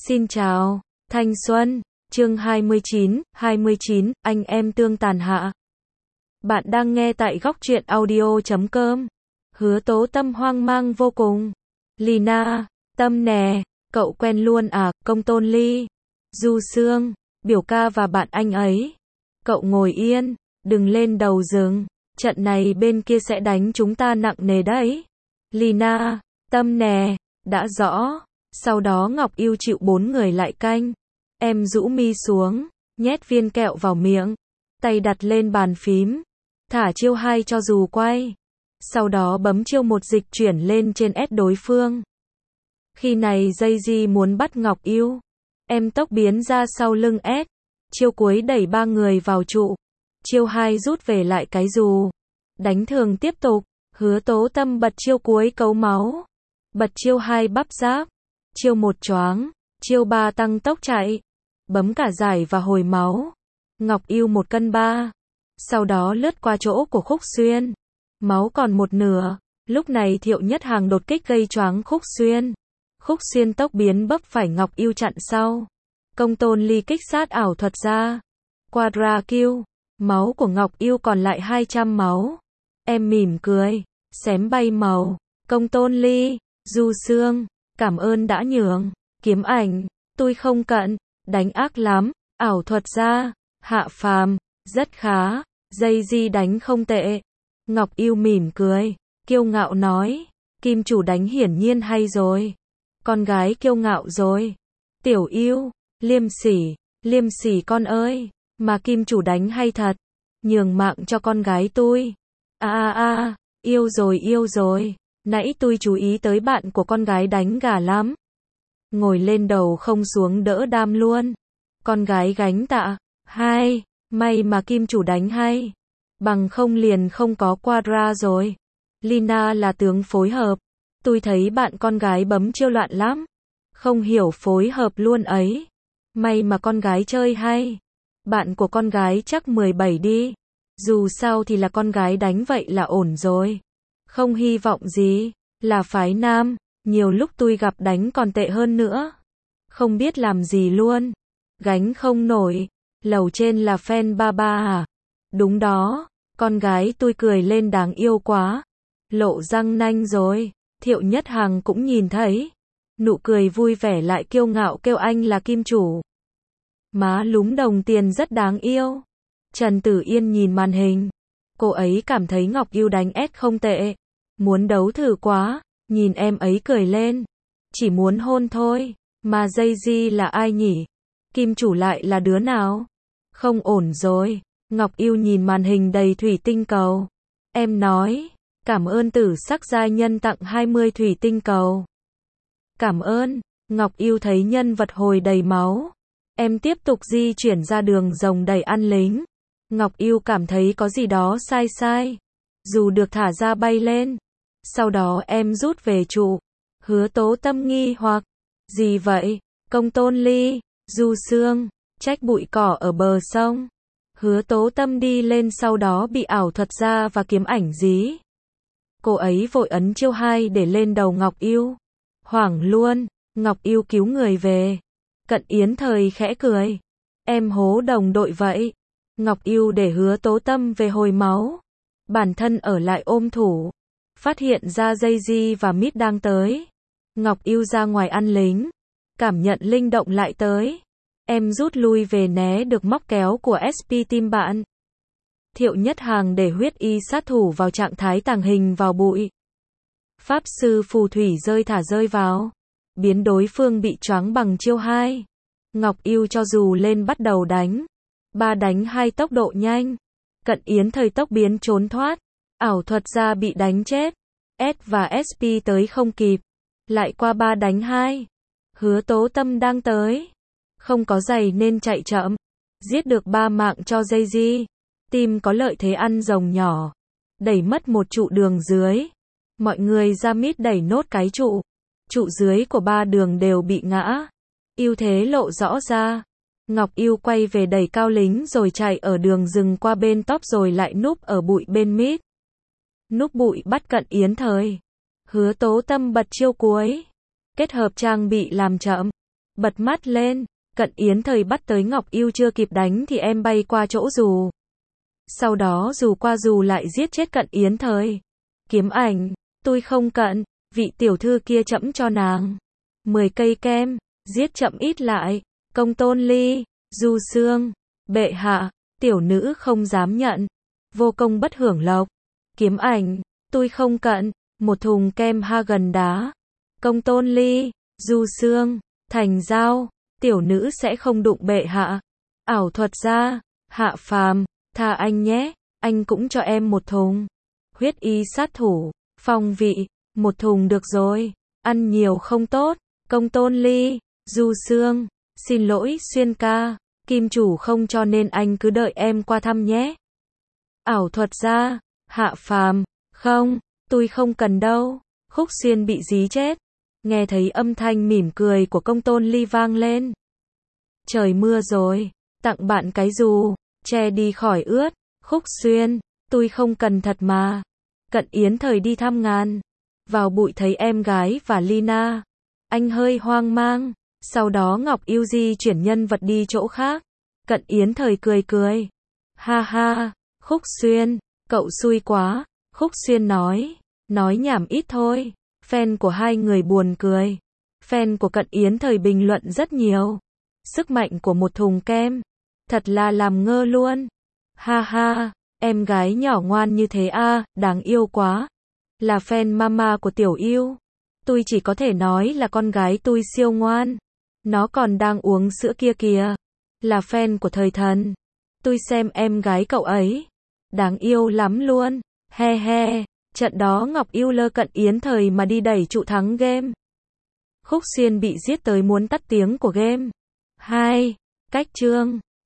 Xin chào, thanh xuân, chương 29, anh em tương tàn hạ. Bạn đang nghe tại góc truyện audio.com. Hứa Tố Tâm hoang mang vô cùng. Lina, Tâm nè, cậu quen luôn à, Công Tôn Ly, Du Sương, biểu ca và bạn anh ấy. Cậu ngồi yên, đừng lên đầu rừng, trận này bên kia sẽ đánh chúng ta nặng nề đấy. Lina, Tâm nè, đã rõ. Sau đó Ngọc Yêu chịu 4 người lại canh. Em rũ mi xuống, nhét viên kẹo vào miệng, tay đặt lên bàn phím, thả chiêu 2 cho dù quay. Sau đó bấm chiêu 1 dịch chuyển lên trên S đối phương. Khi này Daisy muốn bắt Ngọc Yêu. Em tốc biến ra sau lưng S. Chiêu cuối đẩy 3 người vào trụ. Chiêu 2 rút về lại cái dù. Đánh thường tiếp tục. Hứa Tố Tâm bật chiêu cuối cấu máu. Bật chiêu 2 bắp giáp. Chiêu 1 choáng. Chiêu 3 tăng tốc chạy. Bấm cả giải và hồi máu. Ngọc Yêu 1 cân 3. Sau đó lướt qua chỗ của Khúc Xuyên. Máu còn 1/2. Lúc này Thiệu Nhất Hàng đột kích gây choáng Khúc Xuyên. Khúc Xuyên tốc biến bấp phải Ngọc Yêu chặn sau. Công Tôn Ly kích sát ảo thuật ra. Quadra kill. Máu của Ngọc Yêu còn lại 200 máu. Em mỉm cười. Xém bay màu. Công Tôn Ly, Du Sương, cảm ơn đã nhường. Kiếm ảnh, tôi không cận. Đánh ác lắm. Ảo thuật ra. Hạ phàm, rất khá. Daisy đánh không tệ. Ngọc Yêu mỉm cười, kiêu ngạo nói. Kim chủ đánh hiển nhiên hay rồi. Con gái kiêu ngạo rồi. Tiểu Yêu, liêm sỉ con ơi. Mà Kim chủ đánh hay thật. Nhường mạng cho con gái tôi. Yêu rồi. Nãy tôi chú ý tới bạn của con gái đánh gà lắm. Ngồi lên đầu không xuống đỡ đam luôn. Con gái gánh tạ. Hay, may mà Kim chủ đánh hay. Bằng không liền không có quadra rồi. Lina là tướng phối hợp. Tôi thấy bạn con gái bấm chiêu loạn lắm. Không hiểu phối hợp luôn ấy. May mà con gái chơi hay. Bạn của con gái chắc 17 đi. Dù sao thì là con gái đánh vậy là ổn rồi. Không hy vọng gì. Là phái nam. Nhiều lúc tôi gặp đánh còn tệ hơn nữa. Không biết làm gì luôn. Gánh không nổi. Lầu trên là fan ba à? Đúng đó. Con gái tôi cười lên đáng yêu quá. Lộ răng nanh rồi. Thiệu Nhất Hàng cũng nhìn thấy. Nụ cười vui vẻ lại kiêu ngạo kêu anh là Kim chủ. Má lúm đồng tiền rất đáng yêu. Trần Tử Yên nhìn màn hình. Cô ấy cảm thấy Ngọc Yêu đánh S không tệ. Muốn đấu thử quá. Nhìn em ấy cười lên. Chỉ muốn hôn thôi. Mà Daisy là ai nhỉ? Kim chủ lại là đứa nào? Không ổn rồi. Ngọc Yêu nhìn màn hình đầy thủy tinh cầu. Em nói. Cảm ơn Tử Sắc giai nhân tặng 20 thủy tinh cầu. Cảm ơn. Ngọc Yêu thấy nhân vật hồi đầy máu. Em tiếp tục di chuyển ra đường rồng đầy ăn lính. Ngọc Yêu cảm thấy có gì đó sai. Dù được thả ra bay lên. Sau đó em rút về trụ. Hứa Tố Tâm nghi hoặc. Gì vậy? Công Tôn Ly, Du Sương, trách bụi cỏ ở bờ sông. Hứa Tố Tâm đi lên sau đó bị ảo thuật ra và kiếm ảnh dí. Cô ấy vội ấn chiêu 2 để lên đầu Ngọc Yêu. Hoảng luôn, Ngọc Yêu cứu người về. Cận Yến Thời khẽ cười. Em hố đồng đội vậy. Ngọc Yêu để Hứa Tố Tâm về hồi máu. Bản thân ở lại ôm thủ. Phát hiện ra Daisy và Mít đang tới. Ngọc Yêu ra ngoài ăn lính. Cảm nhận linh động lại tới. Em rút lui về né được móc kéo của SP team bạn. Thiệu Nhất Hàng để huyết y sát thủ vào trạng thái tàng hình vào bụi. Pháp sư phù thủy rơi vào. Biến đối phương bị choáng bằng chiêu 2. Ngọc Yêu cho dù lên bắt đầu đánh. 3 đánh 2 tốc độ nhanh. Cận Yến Thời tốc biến trốn thoát. Ảo thuật ra bị đánh chết. S và SP tới không kịp. Lại qua 3 đánh 2. Hứa Tố Tâm đang tới. Không có giày nên chạy chậm. Giết được 3 mạng cho Daisy. Team có lợi thế ăn rồng nhỏ. Đẩy mất một trụ đường dưới. Mọi người ra mid đẩy nốt cái trụ. Trụ dưới của 3 đường đều bị ngã. Ưu thế lộ rõ ra. Ngọc Yêu quay về đẩy cao lính rồi chạy ở đường rừng qua bên top rồi lại núp ở bụi bên mid. Núp bụi bắt Cận Yến Thời. Hứa Tố Tâm bật chiêu cuối. Kết hợp trang bị làm chậm. Bật mắt lên, Cận Yến Thời bắt tới Ngọc Yêu chưa kịp đánh thì em bay qua chỗ dù. Sau đó dù qua dù lại giết chết Cận Yến Thời. Kiếm Ảnh, tôi không cận, vị tiểu thư kia chẫm cho nàng 10 cây kem, giết chậm ít lại. Công Tôn Ly, Du Xương, bệ hạ, tiểu nữ không dám nhận. Vô công bất hưởng lộc. Kiếm Ảnh, tôi không cận, một thùng kem ha gần đá. Công Tôn Ly, Du Xương, thành giao, tiểu nữ sẽ không đụng bệ hạ. Ảo thuật gia, Hạ Phàm, tha anh nhé, anh cũng cho em một thùng. Huyết y sát thủ, Phong Vị, một thùng được rồi, ăn nhiều không tốt. Công Tôn Ly, Du Xương, xin lỗi Xuyên ca, kim chủ không cho nên anh cứ đợi em qua thăm nhé. Ảo thuật gia, Hạ Phàm, không, tôi không cần đâu. Khúc Xuyên bị dí chết. Nghe thấy âm thanh mỉm cười của Công Tôn Ly vang lên. Trời mưa rồi, tặng bạn cái dù, che đi khỏi ướt. Khúc Xuyên, tôi không cần thật mà. Cận Yến Thời đi thăm ngàn. Vào bụi thấy em gái và Lina. Anh hơi hoang mang. Sau đó Ngọc Yêu di chuyển nhân vật đi chỗ khác. Cận Yến Thời cười cười. Ha ha, Khúc Xuyên, cậu xui quá. Khúc Xuyên nói nhảm ít thôi. Fan của hai người buồn cười. Fan của Cận Yến Thời bình luận rất nhiều. Sức mạnh của một thùng kem. Thật là làm ngơ luôn. Ha ha, em gái nhỏ ngoan như thế à, đáng yêu quá. Là fan mama của Tiểu Yêu. Tôi chỉ có thể nói là con gái tôi siêu ngoan. Nó còn đang uống sữa kia kìa. Là fan của Thời Thần. Tôi xem em gái cậu ấy. Đáng yêu lắm luôn. He he. Trận đó Ngọc Yêu lơ Cận Yến Thời mà đi đẩy trụ thắng game. Khúc Xuyên bị giết tới muốn tắt tiếng của game. 2. Cách chương